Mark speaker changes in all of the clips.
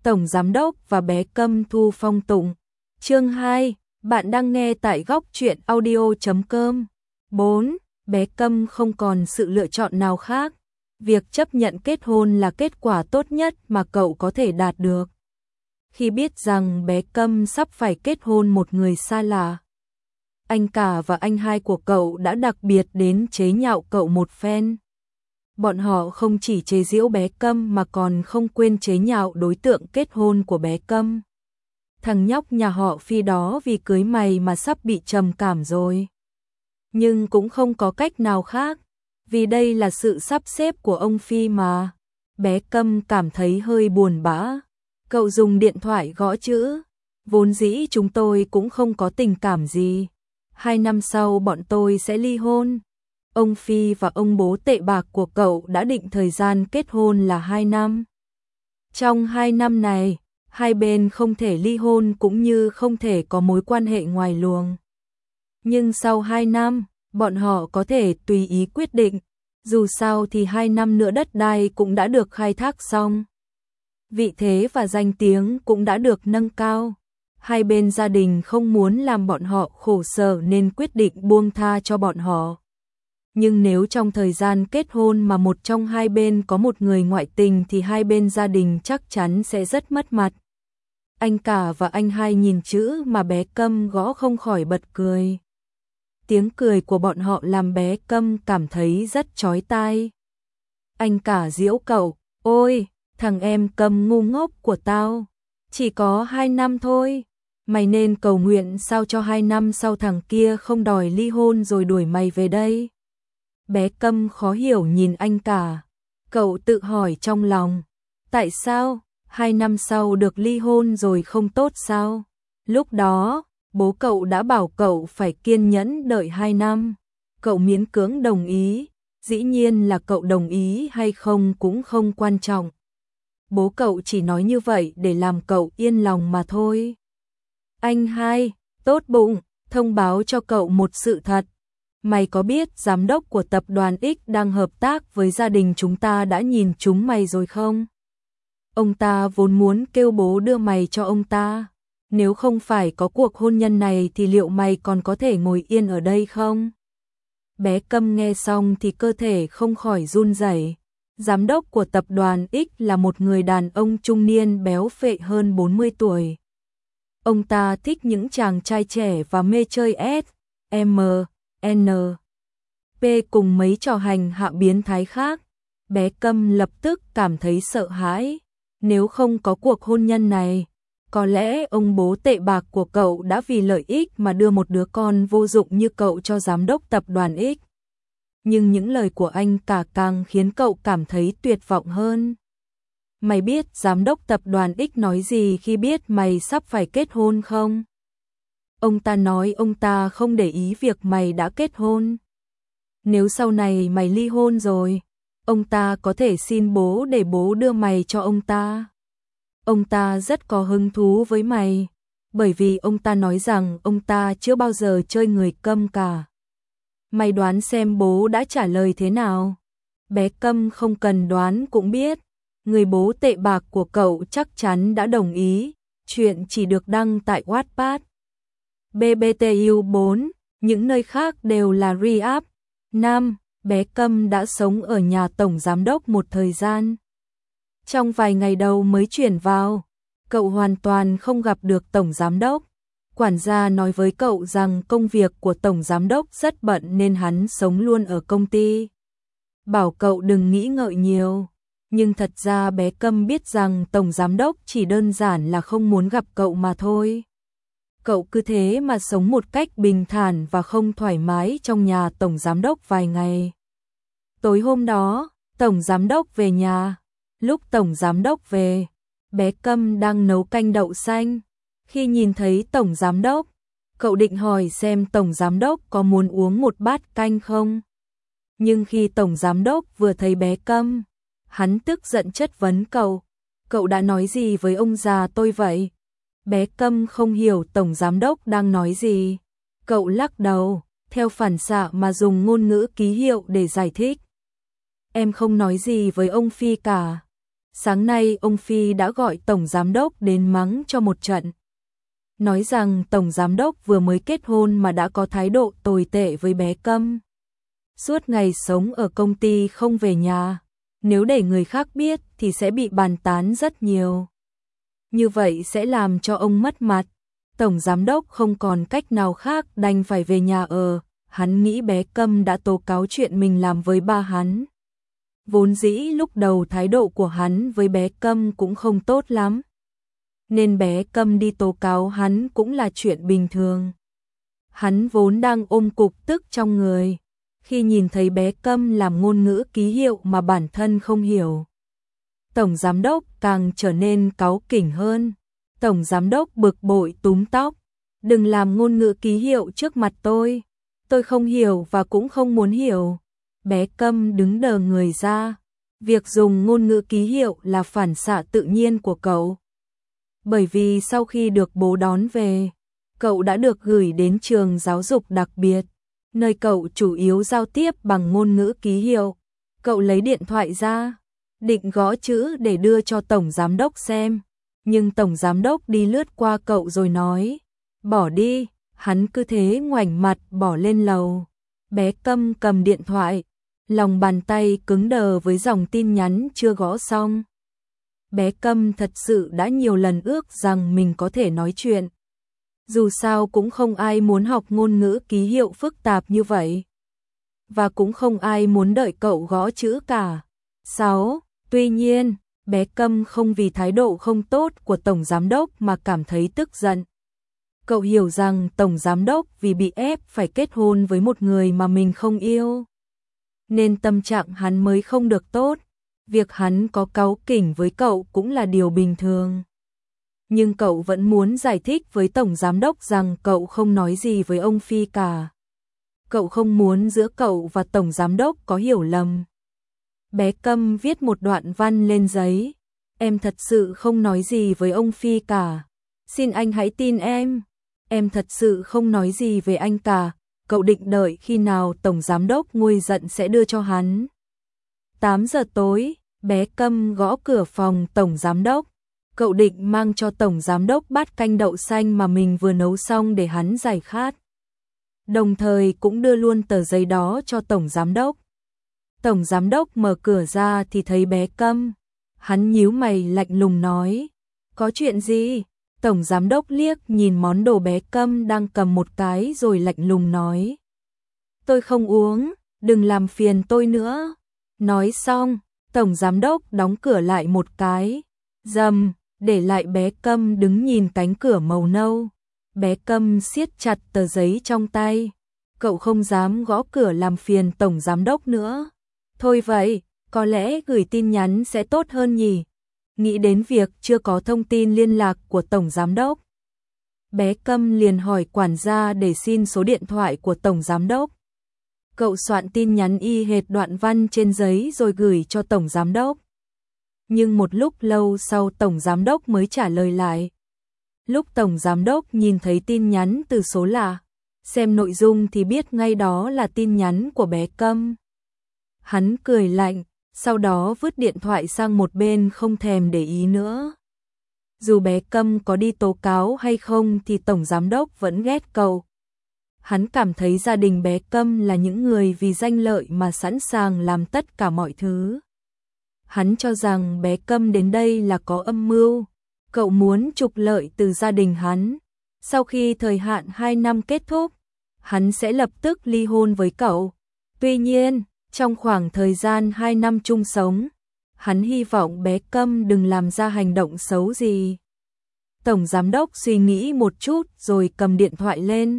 Speaker 1: Tổng Giám đốc và bé Câm thu phong tụng. Chương 2, bạn đang nghe tại góc truyện audio.com. 4. Bé Câm không còn sự lựa chọn nào khác. Việc chấp nhận kết hôn là kết quả tốt nhất mà cậu có thể đạt được. Khi biết rằng bé Câm sắp phải kết hôn một người xa lạ, anh cả và anh hai của cậu đã đặc biệt đến chế nhạo cậu một phen. Bọn họ không chỉ chế giễu bé Câm mà còn không quên chế nhạo đối tượng kết hôn của bé Câm. Thằng nhóc nhà họ Phi đó vì cưới mày mà sắp bị trầm cảm rồi. Nhưng cũng không có cách nào khác, vì đây là sự sắp xếp của ông Phi mà. Bé Câm cảm thấy hơi buồn bã. Cậu dùng điện thoại gõ chữ. Vốn dĩ chúng tôi cũng không có tình cảm gì. 2 năm sau bọn tôi sẽ ly hôn. Ông Phi và ông bố tệ bạc của cậu đã định thời gian kết hôn là 2 năm. Trong 2 năm này, hai bên không thể ly hôn cũng như không thể có mối quan hệ ngoài luồng. Nhưng sau 2 năm, bọn họ có thể tùy ý quyết định. Dù sao thì 2 năm nữa đất đai cũng đã được khai thác xong. Vị thế và danh tiếng cũng đã được nâng cao. Hai bên gia đình không muốn làm bọn họ khổ sở nên quyết định buông tha cho bọn họ. Nhưng nếu trong thời gian kết hôn mà một trong hai bên có một người ngoại tình thì hai bên gia đình chắc chắn sẽ rất mất mặt. Anh cả và anh hai nhìn chữ mà bé Câm gõ không khỏi bật cười. Tiếng cười của bọn họ làm bé Câm cảm thấy rất chói tai. Anh cả giễu cậu, ôi, thằng em Câm ngu ngốc của tao, chỉ có 2 năm thôi. Mày nên cầu nguyện sao cho 2 năm sau thằng kia không đòi ly hôn rồi đuổi mày về đây. Bé Câm khó hiểu nhìn anh cả. Cậu tự hỏi trong lòng, tại sao 2 năm sau được ly hôn rồi không tốt sao? Lúc đó, bố cậu đã bảo cậu phải kiên nhẫn đợi 2 năm. Cậu miễn cưỡng đồng ý, dĩ nhiên là cậu đồng ý hay không cũng không quan trọng. Bố cậu chỉ nói như vậy để làm cậu yên lòng mà thôi. Anh hai, tốt bụng, thông báo cho cậu một sự thật. Mày có biết giám đốc của tập đoàn X đang hợp tác với gia đình chúng ta đã nhìn chúng mày rồi không? Ông ta vốn muốn kêu bố đưa mày cho ông ta. Nếu không phải có cuộc hôn nhân này thì liệu mày còn có thể ngồi yên ở đây không? Bé Câm nghe xong thì cơ thể không khỏi run rẩy. Giám đốc của tập đoàn X là một người đàn ông trung niên béo phệ hơn 40 tuổi. Ông ta thích những chàng trai trẻ và mê chơi S, M, N, P cùng mấy trò hành hạ biến thái khác. Bé Câm lập tức cảm thấy sợ hãi. Nếu không có cuộc hôn nhân này, có lẽ ông bố tệ bạc của cậu đã vì lợi ích mà đưa một đứa con vô dụng như cậu cho giám đốc tập đoàn X. Nhưng những lời của anh cả càng khiến cậu cảm thấy tuyệt vọng hơn. Mày biết giám đốc tập đoàn X nói gì khi biết mày sắp phải kết hôn không? Ông ta nói ông ta không để ý việc mày đã kết hôn. Nếu sau này mày ly hôn rồi, ông ta có thể xin bố để bố đưa mày cho ông ta. Ông ta rất có hứng thú với mày, bởi vì ông ta nói rằng ông ta chưa bao giờ chơi người Câm cả. Mày đoán xem bố đã trả lời thế nào? Bé Câm không cần đoán cũng biết, người bố tệ bạc của cậu chắc chắn đã đồng ý, chuyện chỉ được đăng tại Wattpad. BBTU 4, những nơi khác đều là re-up. 5. Bé Câm đã sống ở nhà tổng giám đốc một thời gian. Trong vài ngày đầu mới chuyển vào, cậu hoàn toàn không gặp được tổng giám đốc. Quản gia nói với cậu rằng công việc của tổng giám đốc rất bận nên hắn sống luôn ở công ty. Bảo cậu đừng nghĩ ngợi nhiều. Nhưng thật ra bé Câm biết rằng tổng giám đốc chỉ đơn giản là không muốn gặp cậu mà thôi. Cậu cứ thế mà sống một cách bình thản và không thoải mái trong nhà tổng giám đốc vài ngày. Tối hôm đó, tổng giám đốc về nhà. Lúc tổng giám đốc về, bé Câm đang nấu canh đậu xanh. Khi nhìn thấy tổng giám đốc, cậu định hỏi xem tổng giám đốc có muốn uống một bát canh không. Nhưng khi tổng giám đốc vừa thấy bé Câm, hắn tức giận chất vấn cậu. Cậu đã nói gì với ông già tôi vậy? Bé Câm không hiểu tổng giám đốc đang nói gì. Cậu lắc đầu, theo phản xạ mà dùng ngôn ngữ ký hiệu để giải thích. Em không nói gì với ông Phi cả. Sáng nay ông Phi đã gọi Tổng Giám đốc đến mắng cho một trận. Nói rằng Tổng Giám đốc vừa mới kết hôn mà đã có thái độ tồi tệ với bé Câm. Suốt ngày sống ở công ty không về nhà, nếu để người khác biết thì sẽ bị bàn tán rất nhiều. Như vậy sẽ làm cho ông mất mặt. Tổng Giám đốc không còn cách nào khác đành phải về nhà ở. Hắn nghĩ bé Câm đã tố cáo chuyện mình làm với ba hắn. Vốn dĩ lúc đầu thái độ của hắn với bé Câm cũng không tốt lắm, nên bé Câm đi tố cáo hắn cũng là chuyện bình thường. Hắn vốn đang ôm cục tức trong người, khi nhìn thấy bé Câm làm ngôn ngữ ký hiệu mà bản thân không hiểu. Tổng Giám đốc càng trở nên cáu kỉnh hơn. Tổng Giám đốc bực bội túm tóc. Đừng làm ngôn ngữ ký hiệu trước mặt tôi không hiểu và cũng không muốn hiểu. Bé Câm đứng đờ người ra. Việc dùng ngôn ngữ ký hiệu là phản xạ tự nhiên của cậu. Bởi vì sau khi được bố đón về, cậu đã được gửi đến trường giáo dục đặc biệt, nơi cậu chủ yếu giao tiếp bằng ngôn ngữ ký hiệu. Cậu lấy điện thoại ra, định gõ chữ để đưa cho Tổng Giám đốc xem, nhưng Tổng Giám đốc đi lướt qua cậu rồi nói, bỏ đi. Hắn cứ thế ngoảnh mặt bỏ lên lầu. Bé Câm cầm điện thoại, lòng bàn tay cứng đờ với dòng tin nhắn chưa gõ xong. Bé Câm thật sự đã nhiều lần ước rằng mình có thể nói chuyện. Dù sao cũng không ai muốn học ngôn ngữ ký hiệu phức tạp như vậy. Và cũng không ai muốn đợi cậu gõ chữ cả. 6. Tuy nhiên, bé Câm không vì thái độ không tốt của Tổng Giám đốc mà cảm thấy tức giận. Cậu hiểu rằng Tổng Giám đốc vì bị ép phải kết hôn với một người mà mình không yêu, nên tâm trạng hắn mới không được tốt. Việc hắn có cáu kỉnh với cậu cũng là điều bình thường. Nhưng cậu vẫn muốn giải thích với Tổng Giám đốc rằng cậu không nói gì với ông Phi cả. Cậu không muốn giữa cậu và Tổng Giám đốc có hiểu lầm. Bé Câm viết một đoạn văn lên giấy. Em thật sự không nói gì với ông Phi cả. Xin anh hãy tin em. Em thật sự không nói gì về anh cả. Cậu định đợi khi nào Tổng Giám đốc nguôi giận sẽ đưa cho hắn. 8 giờ tối, bé Câm gõ cửa phòng Tổng Giám đốc. Cậu định mang cho Tổng Giám đốc bát canh đậu xanh mà mình vừa nấu xong để hắn giải khát. Đồng thời cũng đưa luôn tờ giấy đó cho Tổng Giám đốc. Tổng Giám đốc mở cửa ra thì thấy bé Câm. Hắn nhíu mày lạnh lùng nói, có chuyện gì? Tổng Giám đốc liếc nhìn món đồ bé Câm đang cầm một cái rồi lạnh lùng nói, tôi không uống, đừng làm phiền tôi nữa. Nói xong, Tổng Giám đốc đóng cửa lại một cái, rầm, để lại bé Câm đứng nhìn cánh cửa màu nâu. Bé Câm siết chặt tờ giấy trong tay. Cậu không dám gõ cửa làm phiền Tổng Giám đốc nữa. Thôi vậy, có lẽ gửi tin nhắn sẽ tốt hơn nhỉ? Nghĩ đến việc chưa có thông tin liên lạc của Tổng Giám đốc, bé Câm liền hỏi quản gia để xin số điện thoại của Tổng Giám đốc. Cậu soạn tin nhắn y hệt đoạn văn trên giấy rồi gửi cho Tổng Giám đốc. Nhưng một lúc lâu sau Tổng Giám đốc mới trả lời lại. Lúc Tổng Giám đốc nhìn thấy tin nhắn từ số lạ, xem nội dung thì biết ngay đó là tin nhắn của bé Câm. Hắn cười lạnh, sau đó vứt điện thoại sang một bên không thèm để ý nữa. Dù bé Câm có đi tố cáo hay không thì Tổng Giám đốc vẫn ghét cậu. Hắn cảm thấy gia đình bé Câm là những người vì danh lợi mà sẵn sàng làm tất cả mọi thứ. Hắn cho rằng bé Câm đến đây là có âm mưu. Cậu muốn trục lợi từ gia đình hắn. Sau khi thời hạn 2 năm kết thúc, hắn sẽ lập tức ly hôn với cậu. Tuy nhiên, trong khoảng thời gian 2 năm chung sống, hắn hy vọng bé Câm đừng làm ra hành động xấu gì. Tổng Giám đốc suy nghĩ một chút rồi cầm điện thoại lên.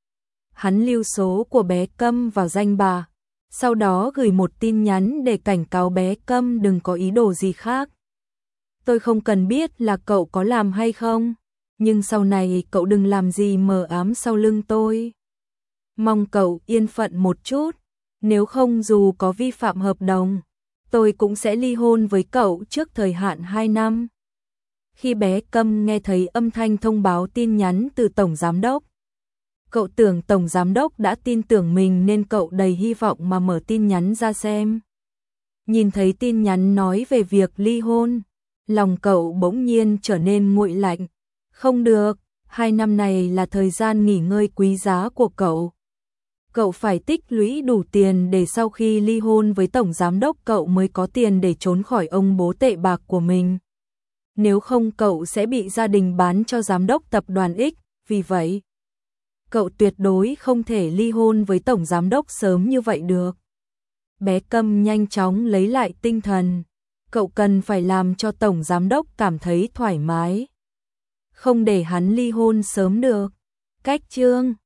Speaker 1: Hắn lưu số của bé Câm vào danh bạ, sau đó gửi một tin nhắn để cảnh cáo bé Câm đừng có ý đồ gì khác. Tôi không cần biết là cậu có làm hay không, nhưng sau này cậu đừng làm gì mờ ám sau lưng tôi. Mong cậu yên phận một chút, nếu không dù có vi phạm hợp đồng, tôi cũng sẽ ly hôn với cậu trước thời hạn 2 năm. Khi bé Câm nghe thấy âm thanh thông báo tin nhắn từ Tổng Giám đốc, cậu tưởng Tổng Giám đốc đã tin tưởng mình nên cậu đầy hy vọng mà mở tin nhắn ra xem. Nhìn thấy tin nhắn nói về việc ly hôn, Lòng cậu bỗng nhiên trở nên nguội lạnh. Không được, 2 năm này là thời gian nghỉ ngơi quý giá của cậu. Cậu phải tích lũy đủ tiền để sau khi ly hôn với tổng giám đốc cậu mới có tiền để trốn khỏi ông bố tệ bạc của mình. Nếu không cậu sẽ bị gia đình bán cho giám đốc tập đoàn X, vì vậy cậu tuyệt đối không thể ly hôn với tổng giám đốc sớm như vậy được. Bé Câm nhanh chóng lấy lại tinh thần. Cậu cần phải làm cho tổng giám đốc cảm thấy thoải mái. Không để hắn ly hôn sớm được. Cách chương